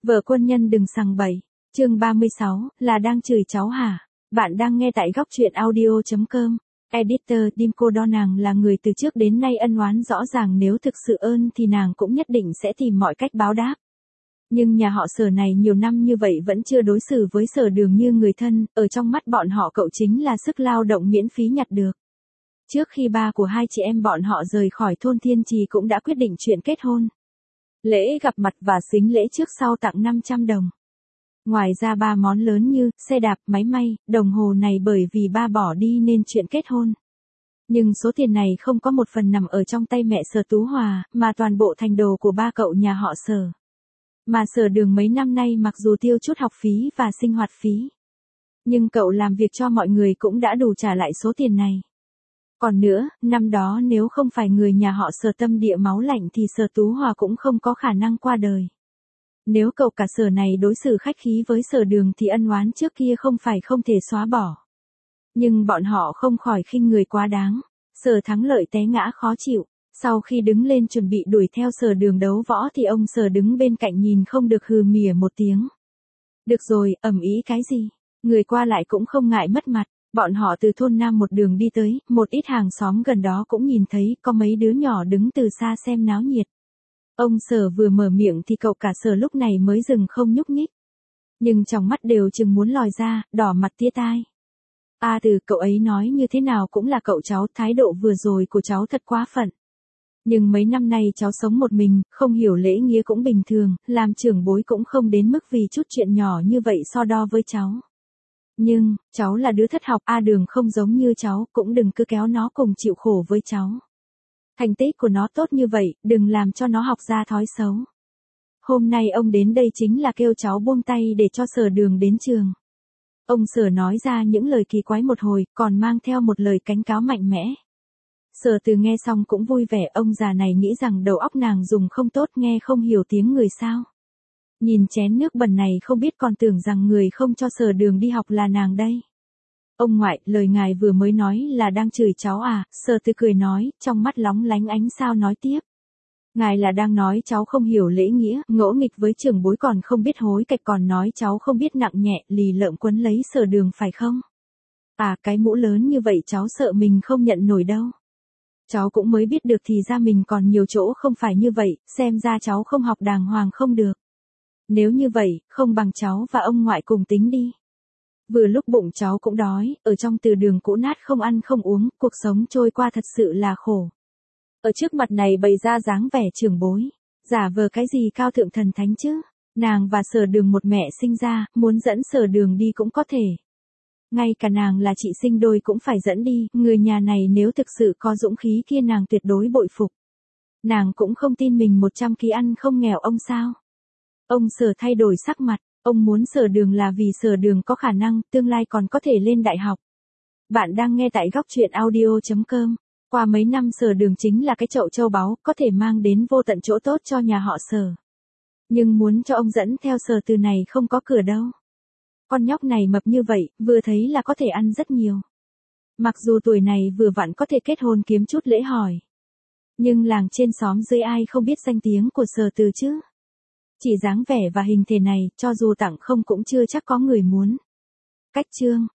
Vợ quân nhân đừng sằng bậy. Chương 36, là đang chửi cháu hả? Bạn đang nghe tại góc truyện audio.com. Editor Dimco Đo nàng là người từ trước đến nay ân oán rõ ràng, nếu thực sự ơn thì nàng cũng nhất định sẽ tìm mọi cách báo đáp. Nhưng nhà họ Sở này nhiều năm như vậy vẫn chưa đối xử với Sở Đường như người thân, ở trong mắt bọn họ cậu chính là sức lao động miễn phí nhặt được. Trước khi ba của hai chị em bọn họ rời khỏi thôn Thiên Trì cũng đã quyết định chuyện kết hôn. Lễ gặp mặt và sính lễ trước sau tặng 500 đồng. Ngoài ra 3 món lớn như xe đạp, máy may, đồng hồ này bởi vì ba bỏ đi nên chuyện kết hôn. Nhưng số tiền này không có một phần nằm ở trong tay mẹ Sở Tú Hòa, mà toàn bộ thành đồ của ba cậu nhà họ Sở. Mà Sở Đường mấy năm nay mặc dù tiêu chút học phí và sinh hoạt phí, nhưng cậu làm việc cho mọi người cũng đã đủ trả lại số tiền này. Còn nữa, năm đó nếu không phải người nhà họ Sở tâm địa máu lạnh thì Sở Tú Hòa cũng không có khả năng qua đời. Nếu cậu cả Sở này đối xử khách khí với Sở Đường thì ân oán trước kia không phải không thể xóa bỏ. Nhưng bọn họ không khỏi khinh người quá đáng. Sở Thắng Lợi té ngã khó chịu. Sau khi đứng lên chuẩn bị đuổi theo Sở Đường đấu võ thì ông Sở đứng bên cạnh nhìn không được hừ mỉa một tiếng. Được rồi, ầm ĩ cái gì? Người qua lại cũng không ngại mất mặt. Bọn họ từ thôn Nam một đường đi tới, một ít hàng xóm gần đó cũng nhìn thấy có mấy đứa nhỏ đứng từ xa xem náo nhiệt. Ông Sở vừa mở miệng thì cậu cả Sở lúc này mới dừng không nhúc nhích. Nhưng trong mắt đều chừng muốn lòi ra, đỏ mặt tía tai. Từ cậu ấy nói như thế nào cũng là cậu cháu, thái độ vừa rồi của cháu thật quá phận. Nhưng mấy năm nay cháu sống một mình, không hiểu lễ nghĩa cũng bình thường, làm trưởng bối cũng không đến mức vì chút chuyện nhỏ như vậy so đo với cháu. Nhưng, cháu là đứa thất học, Đường không giống như cháu, cũng đừng cứ kéo nó cùng chịu khổ với cháu. Thành tích của nó tốt như vậy, đừng làm cho nó học ra thói xấu. Hôm nay ông đến đây chính là kêu cháu buông tay để cho Sở Đường đến trường. Ông Sở nói ra những lời kỳ quái một hồi, còn mang theo một lời cảnh cáo mạnh mẽ. Sở Từ nghe xong cũng vui vẻ, ông già này nghĩ rằng đầu óc nàng dùng không tốt, nghe không hiểu tiếng người sao. Nhìn chén nước bẩn này không biết còn tưởng rằng người không cho Sở Đường đi học là nàng đây. Ông ngoại, lời ngài vừa mới nói là đang chửi cháu à? Sở Từ cười nói, trong mắt lóng lánh ánh sao nói tiếp. Ngài là đang nói cháu không hiểu lễ nghĩa, ngỗ nghịch với trưởng bối còn không biết hối cải, còn nói cháu không biết nặng nhẹ, lì lợm quấn lấy Sở Đường phải không? Cái mũ lớn như vậy cháu sợ mình không nhận nổi đâu. Cháu cũng mới biết được thì ra mình còn nhiều chỗ không phải như vậy, xem ra cháu không học đàng hoàng không được. Nếu như vậy, không bằng cháu và ông ngoại cùng tính đi. Vừa lúc bụng cháu cũng đói, ở trong từ đường cũ nát không ăn không uống, cuộc sống trôi qua thật sự là khổ. Ở trước mặt này bày ra dáng vẻ trưởng bối, giả vờ cái gì cao thượng thần thánh chứ. Nàng và Sở Đường một mẹ sinh ra, muốn dẫn Sở Đường đi cũng có thể. Ngay cả nàng là chị sinh đôi cũng phải dẫn đi, người nhà này nếu thực sự có dũng khí kia nàng tuyệt đối bội phục. Nàng cũng không tin mình 100 ký ăn không nghèo ông sao. Ông Sở thay đổi sắc mặt, ông muốn Sở Đường là vì Sở Đường có khả năng, tương lai còn có thể lên đại học. Bạn đang nghe tại góc truyện audio.com. Qua mấy năm Sở Đường chính là cái chậu châu báu, có thể mang đến vô tận chỗ tốt cho nhà họ Sở. Nhưng muốn cho ông dẫn theo Sở Từ này không có cửa đâu. Con nhóc này mập như vậy, vừa thấy là có thể ăn rất nhiều. Mặc dù tuổi này vừa vặn có thể kết hôn kiếm chút lễ hỏi. Nhưng làng trên xóm dưới ai không biết danh tiếng của Sở Từ chứ. Chỉ dáng vẻ và hình thể này, cho dù tặng không cũng chưa chắc có người muốn. Cách chương